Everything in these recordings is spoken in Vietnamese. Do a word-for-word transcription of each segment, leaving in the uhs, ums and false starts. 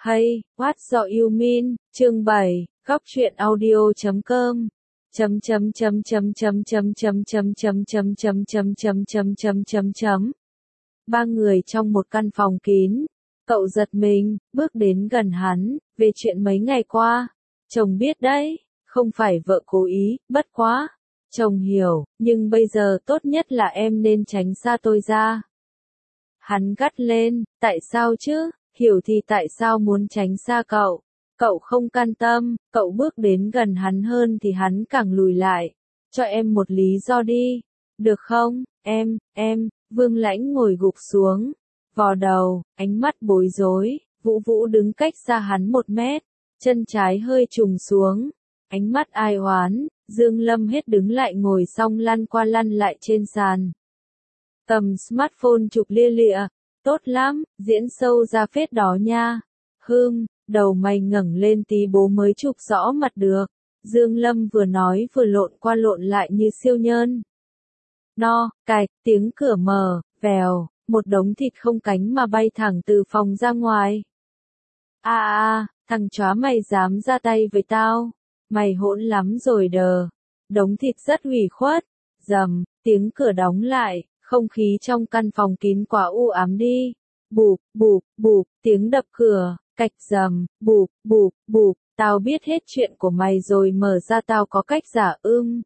Hey, what do you mean? Chương bảy, góc truyện audio chấm com. Chấm chấm chấm chấm chấm chấm chấm chấm chấm chấm chấm chấm chấm chấm chấm chấm chấm. Ba người trong một căn phòng kín. Cậu giật mình, bước đến gần hắn, về chuyện mấy ngày qua. Chồng biết đấy, không phải vợ cố ý, bất quá. Chồng hiểu, nhưng bây giờ tốt nhất là em nên tránh xa tôi ra. Hắn gắt lên, tại sao chứ? Hiểu thì tại sao muốn tránh xa cậu? Cậu không can tâm, cậu bước đến gần hắn hơn thì hắn càng lùi lại. Cho em một lý do đi. Được không, em, em, Vương Lãnh ngồi gục xuống. Vò đầu, ánh mắt bối rối, Vũ Vũ đứng cách xa hắn một mét. Chân trái hơi trùng xuống. Ánh mắt ai oán, Dương Lâm hết đứng lại ngồi xong lăn qua lăn lại trên sàn. Cầm smartphone chụp lia lịa. Tốt lắm, diễn sâu ra phết đó nha. Hương, đầu mày ngẩng lên tí bố mới chụp rõ mặt được. Dương Lâm vừa nói vừa lộn qua lộn lại như siêu nhân. No, cạch, tiếng cửa mở, vèo, một đống thịt không cánh mà bay thẳng từ phòng ra ngoài. À à, thằng chó mày dám ra tay với tao. Mày hỗn lắm rồi đờ. Đống thịt rất ủy khuất. Rầm, tiếng cửa đóng lại. Không khí trong căn phòng kín quá u ám đi. Bụp, bụp, bụp, tiếng đập cửa, cạch rầm, bụp, bụp, bụp, tao biết hết chuyện của mày rồi, mở ra tao có cách giả ưm.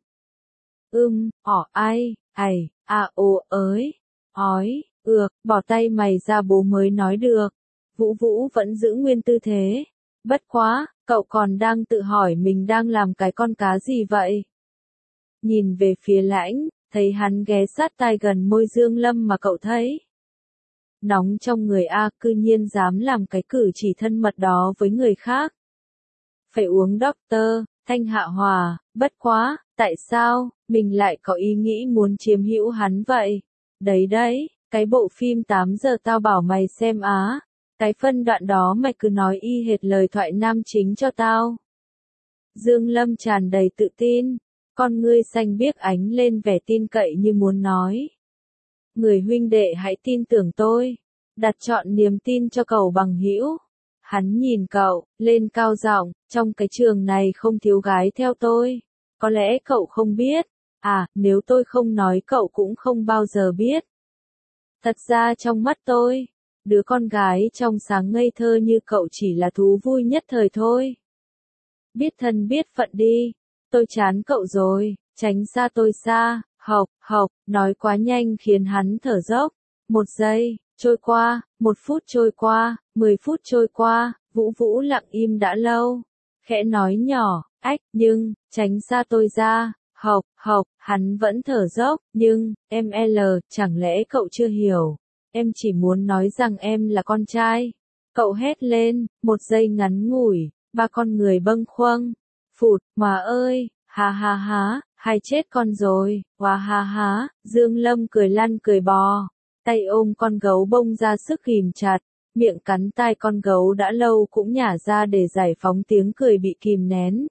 Ưm, ỏ ai, ày, à ồ ới, ói, ược, bỏ tay mày ra bố mới nói được. Vũ Vũ vẫn giữ nguyên tư thế. Bất quá, cậu còn đang tự hỏi mình đang làm cái con cá gì vậy? Nhìn về phía Lãnh. Thấy hắn ghé sát tai gần môi Dương Lâm mà cậu thấy. Nóng trong người a, cư nhiên dám làm cái cử chỉ thân mật đó với người khác. Phải uống doctor, thanh hạ hòa, bất quá, tại sao, mình lại có ý nghĩ muốn chiếm hữu hắn vậy? Đấy đấy, cái bộ phim tám giờ tao bảo mày xem á, cái phân đoạn đó mày cứ nói y hệt lời thoại nam chính cho tao. Dương Lâm tràn đầy tự tin. Con ngươi xanh biếc ánh lên vẻ tin cậy như muốn nói. Người huynh đệ hãy tin tưởng tôi. Đặt trọn niềm tin cho cậu bằng hữu. Hắn nhìn cậu, lên cao giọng, trong cái trường này không thiếu gái theo tôi. Có lẽ cậu không biết. À, nếu tôi không nói cậu cũng không bao giờ biết. Thật ra trong mắt tôi, đứa con gái trong sáng ngây thơ như cậu chỉ là thú vui nhất thời thôi. Biết thân biết phận đi. Tôi chán cậu rồi, tránh xa tôi xa, học, học, nói quá nhanh khiến hắn thở dốc. Một giây, trôi qua, một phút trôi qua, mười phút trôi qua, Vũ Vũ lặng im đã lâu. Khẽ nói nhỏ, ách, nhưng, tránh xa tôi ra, học, học, hắn vẫn thở dốc, nhưng, em L, chẳng lẽ cậu chưa hiểu. Em chỉ muốn nói rằng em là con trai. Cậu hét lên, một giây ngắn ngủi, ba con người bâng khuâng. Phụt, mà ơi, ha ha ha, hay chết con rồi, hoa ha ha, Dương Lâm cười lăn cười bò, tay ôm con gấu bông ra sức ghìm chặt, miệng cắn tai con gấu đã lâu cũng nhả ra để giải phóng tiếng cười bị kìm nén.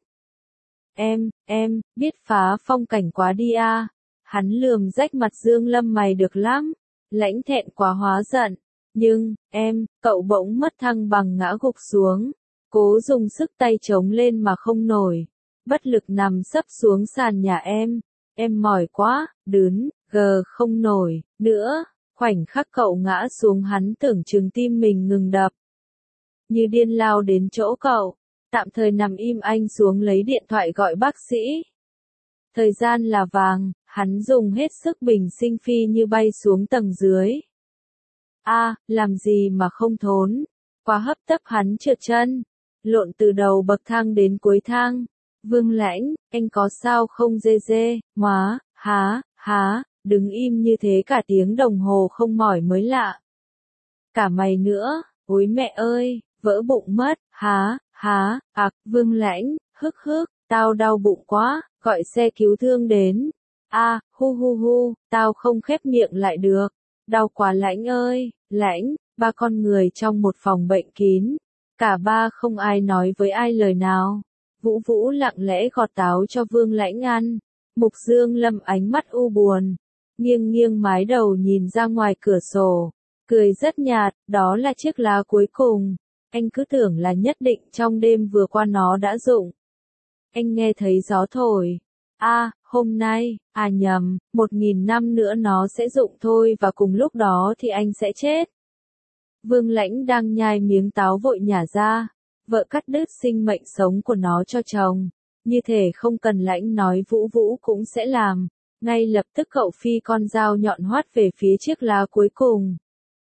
Em, em, biết phá phong cảnh quá đi à, hắn lườm rách mặt Dương Lâm mày được lắm, Lãnh thẹn quá hóa giận, nhưng, em, cậu bỗng mất thăng bằng ngã gục xuống. Cố dùng sức tay chống lên mà không nổi. Bất lực nằm sấp xuống sàn nhà em. Em mỏi quá, đứn, gờ không nổi, nữa. Khoảnh khắc cậu ngã xuống hắn tưởng chừng tim mình ngừng đập. Như điên lao đến chỗ cậu. Tạm thời nằm im anh xuống lấy điện thoại gọi bác sĩ. Thời gian là vàng, hắn dùng hết sức bình sinh phi như bay xuống tầng dưới. A, à, làm gì mà không thốn. Quá hấp tấp hắn trượt chân. Lộn từ đầu bậc thang đến cuối thang. Vương Lãnh, anh có sao không dê dê, má, há, há, đứng im như thế cả tiếng đồng hồ không mỏi mới lạ. Cả mày nữa, ôi mẹ ơi, vỡ bụng mất, há, há, ạc, Vương Lãnh, hức hức, tao đau bụng quá, gọi xe cứu thương đến. A, à, hu hu hu, tao không khép miệng lại được, đau quá Lãnh ơi, Lãnh, ba con người trong một phòng bệnh kín. Cả ba không ai nói với ai lời nào. Vũ Vũ lặng lẽ gọt táo cho Vương Lãnh ăn. Mục Dương Lâm ánh mắt u buồn. Nghiêng nghiêng mái đầu nhìn ra ngoài cửa sổ. Cười rất nhạt, đó là chiếc lá cuối cùng. Anh cứ tưởng là nhất định trong đêm vừa qua nó đã rụng. Anh nghe thấy gió thổi. À, hôm nay, à nhầm, một nghìn năm nữa nó sẽ rụng thôi và cùng lúc đó thì anh sẽ chết. Vương Lãnh đang nhai miếng táo vội nhả ra. Vợ cắt đứt sinh mệnh sống của nó cho chồng. Như thể không cần Lãnh nói Vũ Vũ cũng sẽ làm. Ngay lập tức cậu phi con dao nhọn hoắt về phía chiếc lá cuối cùng.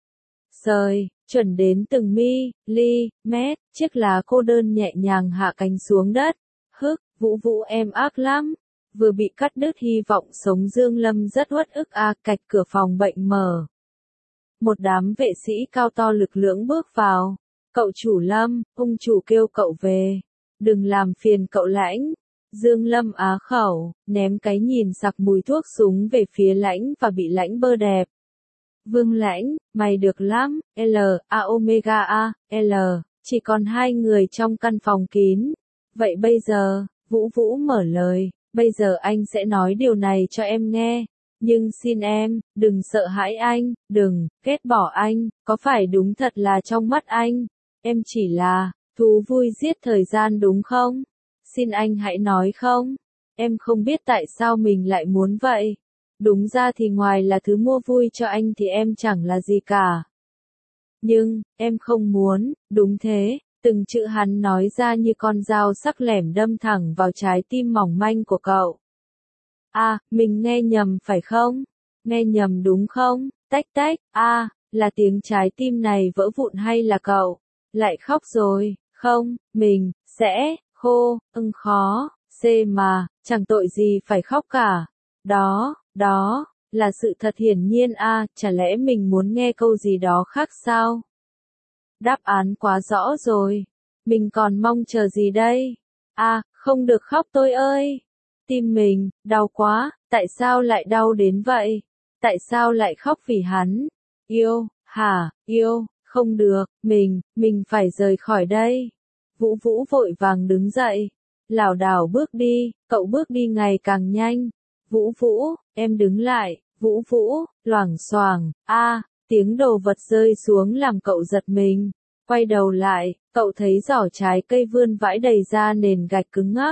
Sời, chuẩn đến từng mi, li, mét, chiếc lá cô đơn nhẹ nhàng hạ cánh xuống đất. Hức, Vũ Vũ em ác lắm. Vừa bị cắt đứt hy vọng sống Dương Lâm rất uất ức a, cạch cửa phòng bệnh mở. Một đám vệ sĩ cao to lực lưỡng bước vào. Cậu chủ Lâm, ông chủ kêu cậu về. Đừng làm phiền cậu Lãnh. Dương Lâm á khẩu, ném cái nhìn sặc mùi thuốc súng về phía Lãnh và bị Lãnh bơ đẹp. Vương Lãnh, mày được lắm, L, A Omega A, L, chỉ còn hai người trong căn phòng kín. Vậy bây giờ, Vũ Vũ mở lời, bây giờ anh sẽ nói điều này cho em nghe. Nhưng xin em, đừng sợ hãi anh, đừng, ghét bỏ anh, có phải đúng thật là trong mắt anh, em chỉ là, thú vui giết thời gian đúng không? Xin anh hãy nói không? Em không biết tại sao mình lại muốn vậy. Đúng ra thì ngoài là thứ mua vui cho anh thì em chẳng là gì cả. Nhưng, em không muốn, đúng thế, từng chữ hắn nói ra như con dao sắc lẻm đâm thẳng vào trái tim mỏng manh của cậu. À, mình nghe nhầm phải không? Nghe nhầm đúng không? Tách tách, à, là tiếng trái tim này vỡ vụn hay là cậu? Lại khóc rồi, không, mình, sẽ, khô, ưng khó, xê mà, chẳng tội gì phải khóc cả. Đó, đó, là sự thật hiển nhiên a, chả lẽ mình muốn nghe câu gì đó khác sao? Đáp án quá rõ rồi. Mình còn mong chờ gì đây? À, không được khóc tôi ơi. Tim mình, đau quá, tại sao lại đau đến vậy? Tại sao lại khóc vì hắn? Yêu, hả, yêu, không được, mình, mình phải rời khỏi đây. Vũ Vũ vội vàng đứng dậy. Lảo đảo bước đi, cậu bước đi ngày càng nhanh. Vũ Vũ, em đứng lại, Vũ Vũ, loảng xoảng, a, tiếng đồ vật rơi xuống làm cậu giật mình. Quay đầu lại, cậu thấy giỏ trái cây vươn vãi đầy ra nền gạch cứng ngắc.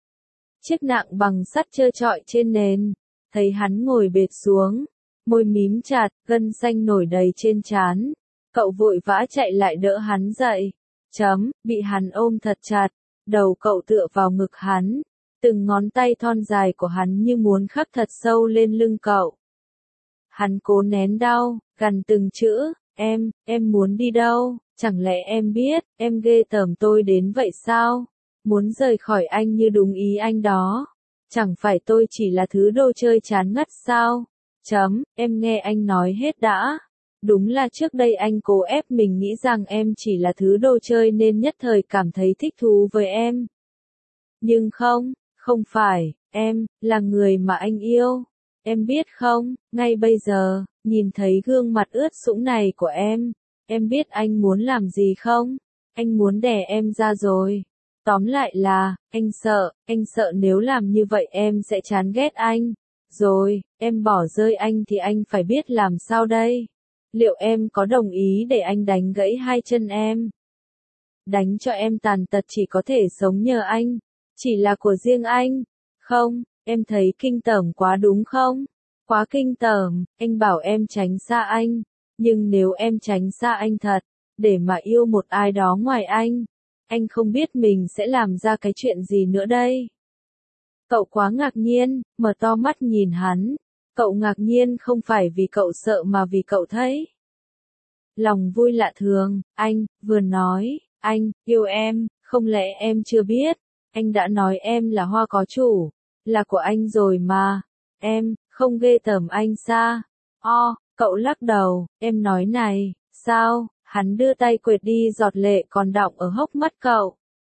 Chiếc nạng bằng sắt trơ trọi trên nền, thấy hắn ngồi bệt xuống, môi mím chặt, gân xanh nổi đầy trên trán. Cậu vội vã chạy lại đỡ hắn dậy. Chấm, bị hắn ôm thật chặt, đầu cậu tựa vào ngực hắn. Từng ngón tay thon dài của hắn như muốn khắc thật sâu lên lưng cậu. Hắn cố nén đau, gằn từng chữ, em, em muốn đi đâu, chẳng lẽ em biết, em ghê tởm tôi đến vậy sao? Muốn rời khỏi anh như đúng ý anh đó. Chẳng phải tôi chỉ là thứ đồ chơi chán ngắt sao? Chấm, em nghe anh nói hết đã. Đúng là trước đây anh cố ép mình nghĩ rằng em chỉ là thứ đồ chơi nên nhất thời cảm thấy thích thú với em. Nhưng không, không phải, em, là người mà anh yêu. Em biết không, ngay bây giờ, nhìn thấy gương mặt ướt sũng này của em, em biết anh muốn làm gì không? Anh muốn đẻ em ra rồi. Tóm lại là, anh sợ, anh sợ nếu làm như vậy em sẽ chán ghét anh. Rồi, em bỏ rơi anh thì anh phải biết làm sao đây? Liệu em có đồng ý để anh đánh gãy hai chân em? Đánh cho em tàn tật chỉ có thể sống nhờ anh. Chỉ là của riêng anh. Không, em thấy kinh tởm quá đúng không? Quá kinh tởm, anh bảo em tránh xa anh. Nhưng nếu em tránh xa anh thật, để mà yêu một ai đó ngoài anh, anh không biết mình sẽ làm ra cái chuyện gì nữa đây. Cậu quá ngạc nhiên, mở to mắt nhìn hắn. Cậu ngạc nhiên không phải vì cậu sợ mà vì cậu thấy lòng vui lạ thường. Anh, vừa nói, anh, yêu em, không lẽ em chưa biết, anh đã nói em là hoa có chủ, là của anh rồi mà, em, không ghê tởm anh sao? O, cậu lắc đầu, em nói này, sao, hắn đưa tay quệt đi giọt lệ còn đọng ở hốc mắt cậu.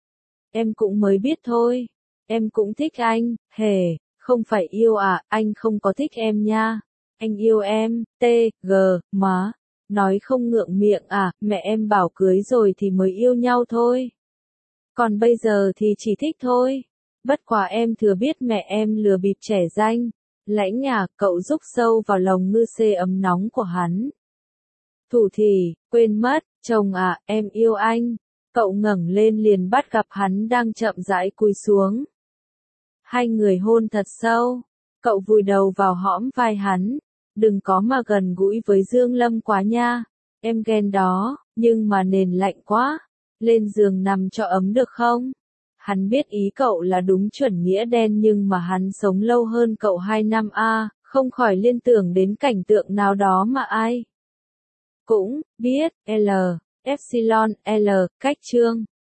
Em cũng mới biết thôi, em cũng thích anh, hề, không phải yêu à, anh không có thích em nha, anh yêu em, t, g, má. Nói không ngượng miệng à, mẹ em bảo cưới rồi thì mới yêu nhau thôi. Còn bây giờ thì chỉ thích thôi. Bất quá em thừa biết mẹ em lừa bịp trẻ danh. Lãnh à, cậu rúc sâu vào lòng ngư xê ấm nóng của hắn. Thủ thỉ, quên mất, chồng à, em yêu anh. Cậu ngẩng lên liền bắt gặp hắn đang chậm rãi cúi xuống. Hai người hôn thật sâu, cậu vùi đầu vào hõm vai hắn, đừng có mà gần gũi với Dương Lâm quá nha, em ghen đó, nhưng mà nền lạnh quá, lên giường nằm cho ấm được không? Hắn biết ý cậu là đúng chuẩn nghĩa đen nhưng mà hắn sống lâu hơn cậu hai năm a, không khỏi liên tưởng đến cảnh tượng nào đó mà ai cũng biết, L, Epsilon, L, cách chương.